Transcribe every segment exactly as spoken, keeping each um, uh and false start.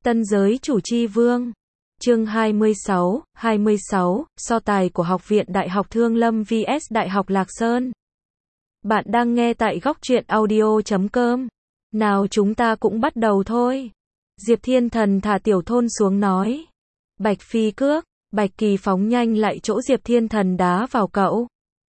Tân giới chủ chi vương. Chương hai mươi sáu, hai mươi sáu, so tài của Học viện Đại học Thương Lâm vs Đại học Lạc Sơn. Bạn đang nghe tại góc truyện audio chấm com. Nào chúng ta cũng bắt đầu thôi. Diệp Thiên Thần thả Tiểu Thôn xuống nói. Bạch phi cước, Bạch Kỳ phóng nhanh lại chỗ Diệp Thiên Thần đá vào cậu.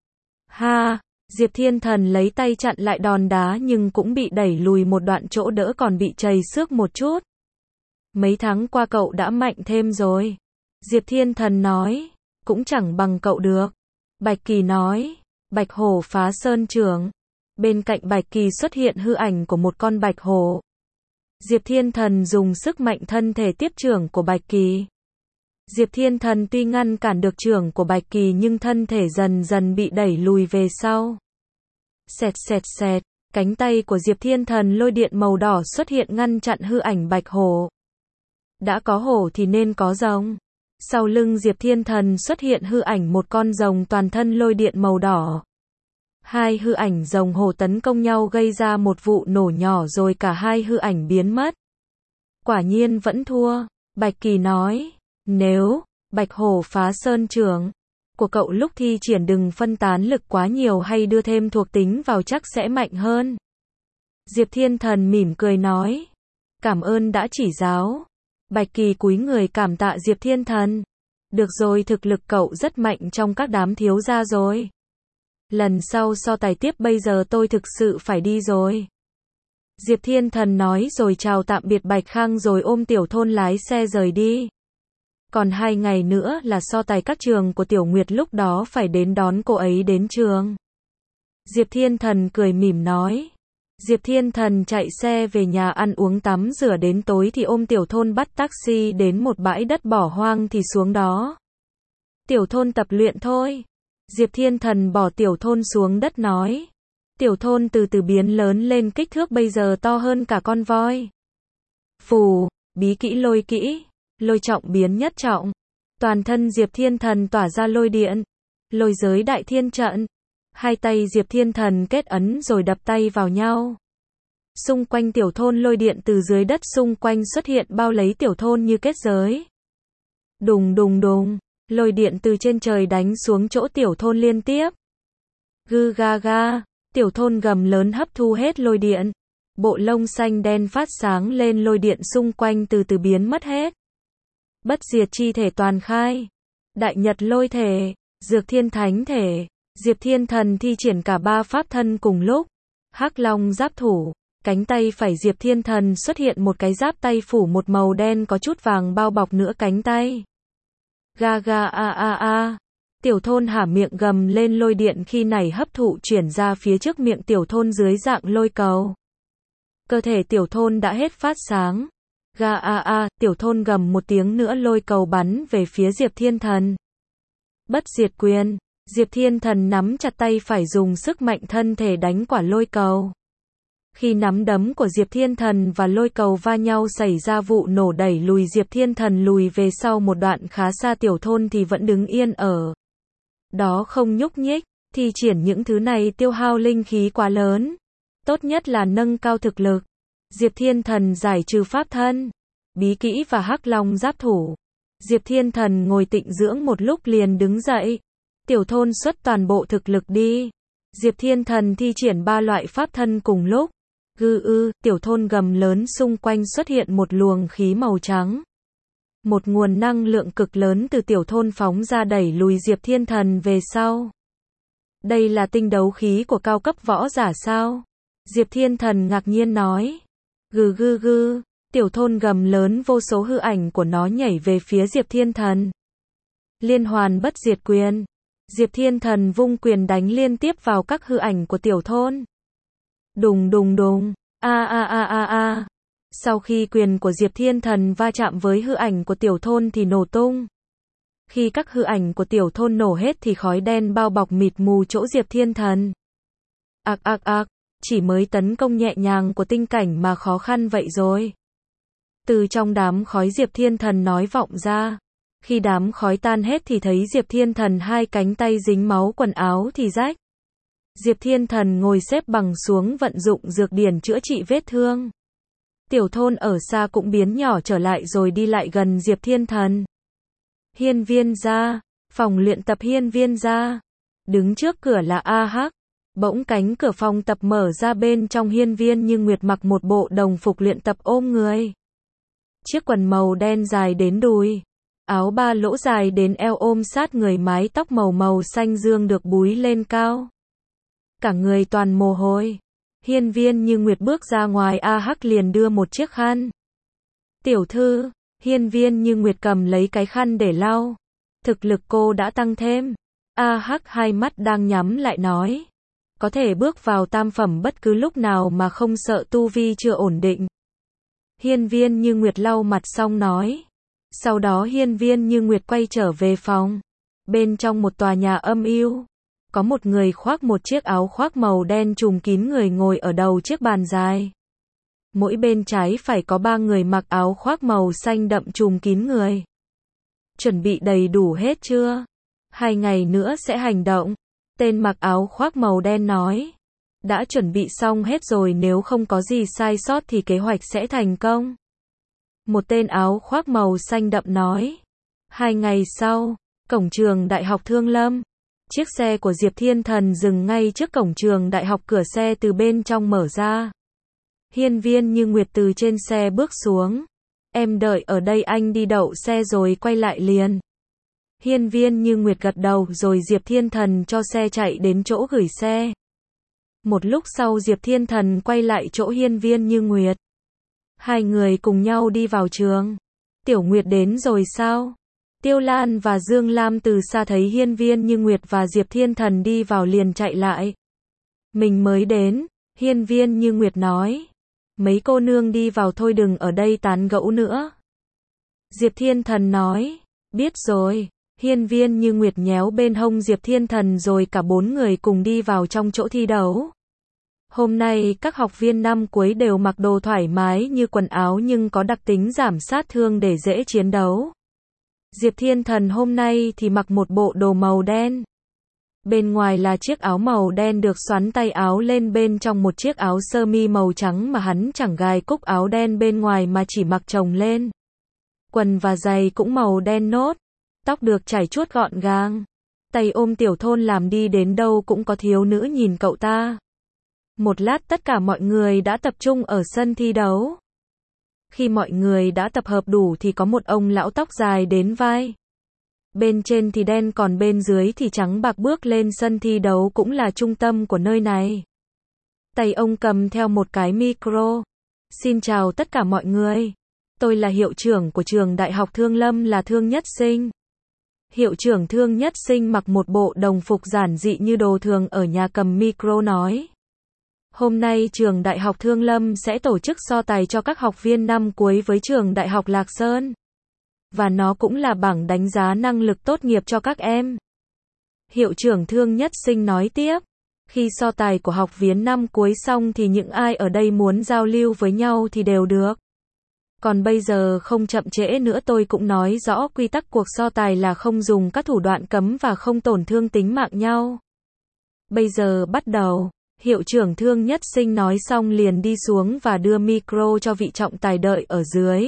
Ha, Diệp Thiên Thần lấy tay chặn lại đòn đá nhưng cũng bị đẩy lùi một đoạn, chỗ đỡ còn bị chầy xước một chút. Mấy tháng qua cậu đã mạnh thêm rồi. Diệp Thiên Thần nói. Cũng chẳng bằng cậu được. Bạch Kỳ nói. Bạch hổ phá sơn trưởng. Bên cạnh Bạch Kỳ xuất hiện hư ảnh của một con bạch hổ. Diệp Thiên Thần dùng sức mạnh thân thể tiếp trưởng của Bạch Kỳ. Diệp Thiên Thần tuy ngăn cản được trưởng của Bạch Kỳ nhưng thân thể dần dần bị đẩy lùi về sau. Xẹt xẹt xẹt, cánh tay của Diệp Thiên Thần lôi điện màu đỏ xuất hiện ngăn chặn hư ảnh bạch hổ. Đã có hổ thì nên có rồng. Sau lưng Diệp Thiên Thần xuất hiện hư ảnh một con rồng toàn thân lôi điện màu đỏ. Hai hư ảnh rồng hổ tấn công nhau gây ra một vụ nổ nhỏ rồi cả hai hư ảnh biến mất. Quả nhiên vẫn thua. Bạch Kỳ nói. Nếu Bạch hổ phá sơn trưởng của cậu lúc thi triển đừng phân tán lực quá nhiều hay đưa thêm thuộc tính vào chắc sẽ mạnh hơn. Diệp Thiên Thần mỉm cười nói. Cảm ơn đã chỉ giáo. Bạch Kỳ cúi người cảm tạ Diệp Thiên Thần. Được rồi, thực lực cậu rất mạnh trong các đám thiếu gia rồi. Lần sau so tài tiếp, bây giờ tôi thực sự phải đi rồi. Diệp Thiên Thần nói rồi chào tạm biệt Bạch Khang rồi ôm Tiểu Thôn lái xe rời đi. Còn hai ngày nữa là so tài các trường của Tiểu Nguyệt, lúc đó phải đến đón cô ấy đến trường. Diệp Thiên Thần cười mỉm nói. Diệp Thiên Thần chạy xe về nhà ăn uống tắm rửa, đến tối thì ôm Tiểu Thôn bắt taxi đến một bãi đất bỏ hoang thì xuống đó. Tiểu Thôn tập luyện thôi. Diệp Thiên Thần bỏ Tiểu Thôn xuống đất nói. Tiểu Thôn từ từ biến lớn lên, kích thước bây giờ to hơn cả con voi. Phù, bí kỹ lôi kỹ. Lôi trọng biến nhất trọng. Toàn thân Diệp Thiên Thần tỏa ra lôi điện. Lôi giới đại thiên trận. Hai tay Diệp Thiên Thần kết ấn rồi đập tay vào nhau. Xung quanh Tiểu Thôn lôi điện từ dưới đất xung quanh xuất hiện bao lấy Tiểu Thôn như kết giới. Đùng đùng đùng. Lôi điện từ trên trời đánh xuống chỗ Tiểu Thôn liên tiếp. Gư ga ga. Tiểu Thôn gầm lớn hấp thu hết lôi điện. Bộ lông xanh đen phát sáng lên, lôi điện xung quanh từ từ biến mất hết. Bất diệt chi thể toàn khai. Đại nhật lôi thể. Dược thiên thánh thể. Diệp Thiên Thần thi triển cả ba pháp thân cùng lúc. Hắc long giáp thủ. Cánh tay phải Diệp Thiên Thần xuất hiện một cái giáp tay phủ một màu đen có chút vàng bao bọc nửa cánh tay. Ga ga a a a. Tiểu Thôn há miệng gầm lên, lôi điện khi này hấp thụ chuyển ra phía trước miệng Tiểu Thôn dưới dạng lôi cầu. Cơ thể Tiểu Thôn đã hết phát sáng. Ga a a, Tiểu Thôn gầm một tiếng nữa, lôi cầu bắn về phía Diệp Thiên Thần. Bất diệt quyền. Diệp Thiên Thần nắm chặt tay phải dùng sức mạnh thân thể đánh quả lôi cầu. Khi nắm đấm của Diệp Thiên Thần và lôi cầu va nhau xảy ra vụ nổ đẩy lùi Diệp Thiên Thần lùi về sau một đoạn khá xa. Tiểu Thôn thì vẫn đứng yên ở đó không nhúc nhích. Thi triển những thứ này tiêu hao linh khí quá lớn. Tốt nhất là nâng cao thực lực. Diệp Thiên Thần giải trừ pháp thân, bí kỹ và hắc long giáp thủ. Diệp Thiên Thần ngồi tịnh dưỡng một lúc liền đứng dậy. Tiểu Thôn xuất toàn bộ thực lực đi. Diệp Thiên Thần thi triển ba loại pháp thân cùng lúc. Gư ư, Tiểu Thôn gầm lớn, xung quanh xuất hiện một luồng khí màu trắng. Một nguồn năng lượng cực lớn từ Tiểu Thôn phóng ra đẩy lùi Diệp Thiên Thần về sau. Đây là tinh đấu khí của cao cấp võ giả sao? Diệp Thiên Thần ngạc nhiên nói. Gừ gư gư, Tiểu Thôn gầm lớn, vô số hư ảnh của nó nhảy về phía Diệp Thiên Thần. Liên hoàn bất diệt quyền. Diệp Thiên Thần vung quyền đánh liên tiếp vào các hư ảnh của Tiểu Thôn. Đùng đùng đùng, a a a a a. Sau khi quyền của Diệp Thiên Thần va chạm với hư ảnh của Tiểu Thôn thì nổ tung. Khi các hư ảnh của Tiểu Thôn nổ hết thì khói đen bao bọc mịt mù chỗ Diệp Thiên Thần. Ạc ạc ạc. Chỉ mới tấn công nhẹ nhàng của tinh cảnh mà khó khăn vậy rồi. Từ trong đám khói Diệp Thiên Thần nói vọng ra. Khi đám khói tan hết thì thấy Diệp Thiên Thần hai cánh tay dính máu, quần áo thì rách. Diệp Thiên Thần ngồi xếp bằng xuống vận dụng dược điển chữa trị vết thương. Tiểu thôn ở xa cũng biến nhỏ trở lại rồi đi lại gần Diệp Thiên Thần. Hiên viên gia, phòng luyện tập hiên viên gia. Đứng trước cửa là A Hắc. Bỗng cánh cửa phòng tập mở ra, bên trong hiên viên như nguyệt mặc một bộ đồng phục luyện tập ôm người. Chiếc quần màu đen dài đến đùi. Áo ba lỗ dài đến eo ôm sát người, mái tóc màu màu xanh dương được búi lên cao. Cả người toàn mồ hôi. Hiên viên như nguyệt bước ra ngoài, A Hắc liền đưa một chiếc khăn. Tiểu thư, hiên viên như nguyệt cầm lấy cái khăn để lau. Thực lực cô đã tăng thêm. A Hắc hai mắt đang nhắm lại nói. Có thể bước vào tam phẩm bất cứ lúc nào mà không sợ tu vi chưa ổn định. Hiên viên như nguyệt lau mặt xong nói. Sau đó hiên viên như nguyệt quay trở về phòng. Bên trong một tòa nhà âm u, có một người khoác một chiếc áo khoác màu đen trùm kín người ngồi ở đầu chiếc bàn dài. Mỗi bên trái phải có ba người mặc áo khoác màu xanh đậm trùm kín người. Chuẩn bị đầy đủ hết chưa? Hai ngày nữa sẽ hành động. Tên mặc áo khoác màu đen nói. Đã chuẩn bị xong hết rồi, nếu không có gì sai sót thì kế hoạch sẽ thành công. Một tên áo khoác màu xanh đậm nói. Hai ngày sau, cổng trường Đại học Thương Lâm. Chiếc xe của Diệp Thiên Thần dừng ngay trước cổng trường đại học, cửa xe từ bên trong mở ra. Hiên viên như nguyệt từ trên xe bước xuống. Em đợi ở đây, anh đi đậu xe rồi quay lại liền. Hiên viên như nguyệt gật đầu rồi Diệp Thiên Thần cho xe chạy đến chỗ gửi xe. Một lúc sau Diệp Thiên Thần quay lại chỗ hiên viên như nguyệt. Hai người cùng nhau đi vào trường. Tiểu Nguyệt đến rồi sao? Tiêu Lan và Dương Lam từ xa thấy hiên viên như nguyệt và Diệp Thiên Thần đi vào liền chạy lại. Mình mới đến, hiên viên như nguyệt nói. Mấy cô nương đi vào thôi, đừng ở đây tán gẫu nữa. Diệp Thiên Thần nói. Biết rồi. Hiên viên như nguyệt nhéo bên hông Diệp Thiên Thần rồi cả bốn người cùng đi vào trong chỗ thi đấu. Hôm nay các học viên năm cuối đều mặc đồ thoải mái như quần áo nhưng có đặc tính giảm sát thương để dễ chiến đấu. Diệp Thiên Thần hôm nay thì mặc một bộ đồ màu đen. Bên ngoài là chiếc áo màu đen được xoắn tay áo lên, bên trong một chiếc áo sơ mi màu trắng mà hắn chẳng gài cúc áo đen bên ngoài mà chỉ mặc chồng lên. Quần và giày cũng màu đen nốt. Tóc được chải chuốt gọn gàng. Tay ôm tiểu thôn làm đi đến đâu cũng có thiếu nữ nhìn cậu ta. Một lát tất cả mọi người đã tập trung ở sân thi đấu. Khi mọi người đã tập hợp đủ thì có một ông lão tóc dài đến vai. Bên trên thì đen còn bên dưới thì trắng bạc bước lên sân thi đấu, cũng là trung tâm của nơi này. Tay ông cầm theo một cái micro. Xin chào tất cả mọi người. Tôi là hiệu trưởng của trường Đại học Thương Lâm, là Thương Nhất Sinh. Hiệu trưởng Thương Nhất Sinh mặc một bộ đồng phục giản dị như đồ thường ở nhà, cầm micro nói. Hôm nay trường Đại học Thương Lâm sẽ tổ chức so tài cho các học viên năm cuối với trường Đại học Lạc Sơn. Và nó cũng là bảng đánh giá năng lực tốt nghiệp cho các em. Hiệu trưởng Thương Nhất Sinh nói tiếp. Khi so tài của học viên năm cuối xong thì những ai ở đây muốn giao lưu với nhau thì đều được. Còn bây giờ không chậm trễ nữa, tôi cũng nói rõ quy tắc cuộc so tài là không dùng các thủ đoạn cấm và không tổn thương tính mạng nhau. Bây giờ bắt đầu. Hiệu trưởng Thương Nhất Sinh nói xong liền đi xuống và đưa micro cho vị trọng tài đợi ở dưới.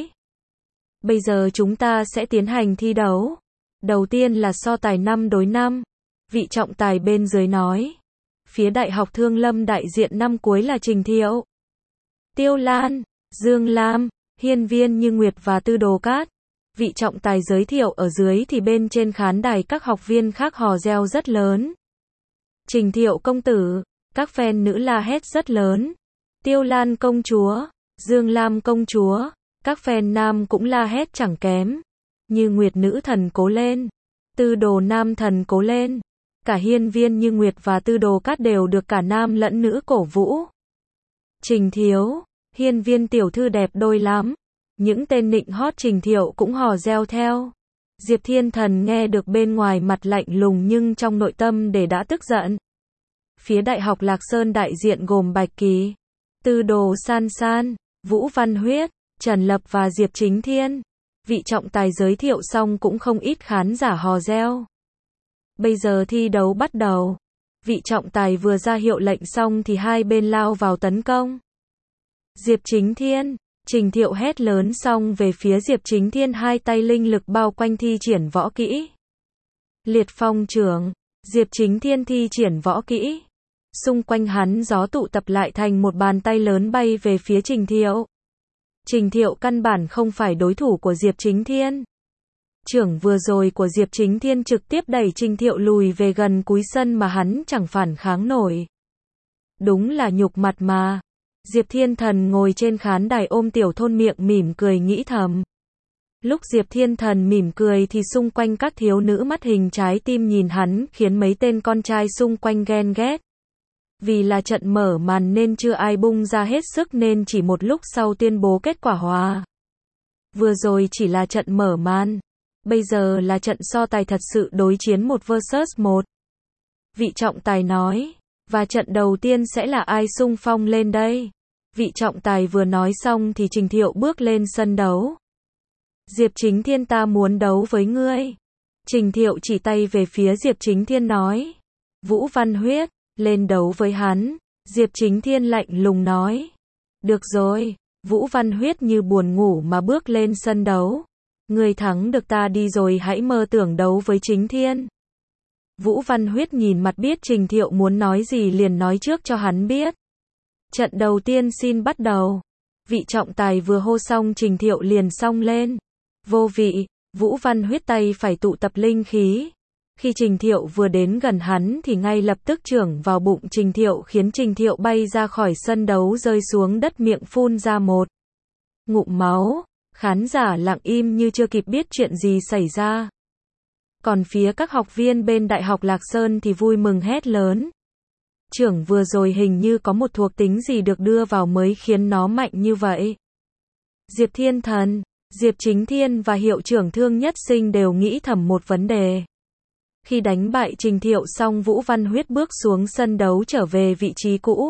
Bây giờ chúng ta sẽ tiến hành thi đấu. Đầu tiên là so tài năm đối năm. Vị trọng tài bên dưới nói. Phía Đại học Thương Lâm đại diện năm cuối là Trình Thiệu, Tiêu Lan, Dương Lam, Hiên viên Như Nguyệt và Tư Đồ Cát. Vị trọng tài giới thiệu ở dưới thì bên trên khán đài các học viên khác hò reo rất lớn. Trình Thiệu công tử, các fan nữ la hét rất lớn. Tiêu Lan công chúa, Dương Lam công chúa, các fan nam cũng la hét chẳng kém. Như Nguyệt nữ thần cố lên, Tư Đồ nam thần cố lên. Cả hiên viên Như Nguyệt và Tư Đồ Cát đều được cả nam lẫn nữ cổ vũ. Trình Thiếu, hiên viên tiểu thư đẹp đôi lắm. Những tên nịnh hót Trình Thiệu cũng hò reo theo. Diệp Thiên Thần nghe được bên ngoài mặt lạnh lùng nhưng trong nội tâm để đã tức giận. Phía Đại học Lạc Sơn đại diện gồm Bạch Kỳ, Tư Đồ San San, Vũ Văn Huyết, Trần Lập và Diệp Chính Thiên. Vị trọng tài giới thiệu xong cũng không ít khán giả hò reo. Bây giờ thi đấu bắt đầu. Vị trọng tài vừa ra hiệu lệnh xong thì hai bên lao vào tấn công. Diệp Chính Thiên, Trình Thiệu hét lớn xong về phía Diệp Chính Thiên, hai tay linh lực bao quanh thi triển võ kỹ. Liệt phong trưởng, Diệp Chính Thiên thi triển võ kỹ. Xung quanh hắn gió tụ tập lại thành một bàn tay lớn bay về phía Trình Thiệu. Trình Thiệu căn bản không phải đối thủ của Diệp Chính Thiên. Trưởng vừa rồi của Diệp Chính Thiên trực tiếp đẩy Trình Thiệu lùi về gần cuối sân mà hắn chẳng phản kháng nổi. Đúng là nhục mặt mà. Diệp Thiên Thần ngồi trên khán đài ôm Tiểu Thôn miệng mỉm cười nghĩ thầm. Lúc Diệp Thiên Thần mỉm cười thì xung quanh các thiếu nữ mắt hình trái tim nhìn hắn khiến mấy tên con trai xung quanh ghen ghét. Vì là trận mở màn nên chưa ai bung ra hết sức nên chỉ một lúc sau tuyên bố kết quả hòa. Vừa rồi chỉ là trận mở màn. Bây giờ là trận so tài thật sự, đối chiến một versus một. Vị trọng tài nói. Và trận đầu tiên sẽ là ai xung phong lên đây? Vị trọng tài vừa nói xong thì Trình Thiệu bước lên sân đấu. Diệp Chính Thiên, ta muốn đấu với ngươi. Trình Thiệu chỉ tay về phía Diệp Chính Thiên nói. Vũ Văn Huyết, lên đấu với hắn. Diệp Chính Thiên lạnh lùng nói. Được rồi. Vũ Văn Huyết như buồn ngủ mà bước lên sân đấu. Ngươi thắng được ta đi rồi hãy mơ tưởng đấu với Chính Thiên. Vũ Văn Huyết nhìn mặt biết Trình Thiệu muốn nói gì liền nói trước cho hắn biết. Trận đầu tiên xin bắt đầu. Vị trọng tài vừa hô xong Trình Thiệu liền xông lên. Vô vị, Vũ Văn Huyết tay phải tụ tập linh khí. Khi Trình Thiệu vừa đến gần hắn thì ngay lập tức chưởng vào bụng Trình Thiệu khiến Trình Thiệu bay ra khỏi sân đấu rơi xuống đất miệng phun ra một ngụm máu. Khán giả lặng im như chưa kịp biết chuyện gì xảy ra. Còn phía các học viên bên Đại học Lạc Sơn thì vui mừng hét lớn. Trưởng vừa rồi hình như có một thuộc tính gì được đưa vào mới khiến nó mạnh như vậy. Diệp Thiên Thần, Diệp Chính Thiên và hiệu trưởng Thương Nhất Sinh đều nghĩ thầm một vấn đề. Khi đánh bại Trình Thiệu xong Vũ Văn Huyết bước xuống sân đấu trở về vị trí cũ.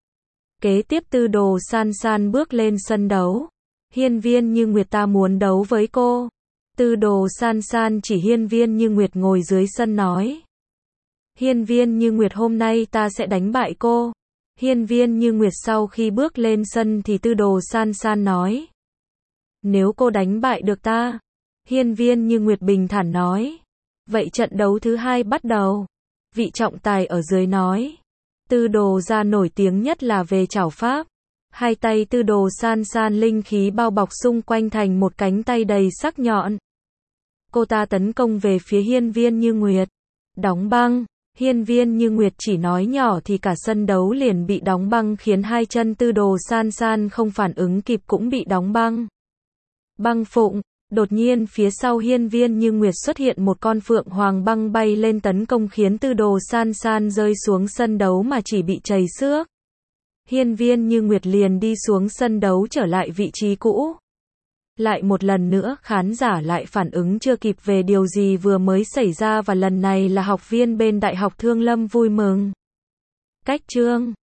Kế tiếp Tư Đồ San San bước lên sân đấu. Hiên Viên Như Nguyệt, ta muốn đấu với cô. Tư Đồ San San chỉ Hiên Viên Như Nguyệt ngồi dưới sân nói. Hiên Viên Như Nguyệt, hôm nay ta sẽ đánh bại cô. Hiên Viên Như Nguyệt sau khi bước lên sân thì Tư Đồ San San nói. Nếu cô đánh bại được ta. Hiên Viên Như Nguyệt bình thản nói. Vậy trận đấu thứ hai bắt đầu. Vị trọng tài ở dưới nói. Tư Đồ gia nổi tiếng nhất là về trảo pháp. Hai tay Tư Đồ San San linh khí bao bọc xung quanh thành một cánh tay đầy sắc nhọn. Cô ta tấn công về phía Hiên Viên Như Nguyệt. Đóng băng. Hiên Viên Như Nguyệt chỉ nói nhỏ thì cả sân đấu liền bị đóng băng khiến hai chân Tư Đồ San San không phản ứng kịp cũng bị đóng băng. Băng phụng. Đột nhiên phía sau Hiên Viên Như Nguyệt xuất hiện một con phượng hoàng băng bay lên tấn công khiến Tư Đồ San San rơi xuống sân đấu mà chỉ bị trầy xước. Hiên Viên Như Nguyệt liền đi xuống sân đấu trở lại vị trí cũ. Lại một lần nữa khán giả lại phản ứng chưa kịp về điều gì vừa mới xảy ra và lần này là học viên bên Đại học Thương Lâm vui mừng. Cách chương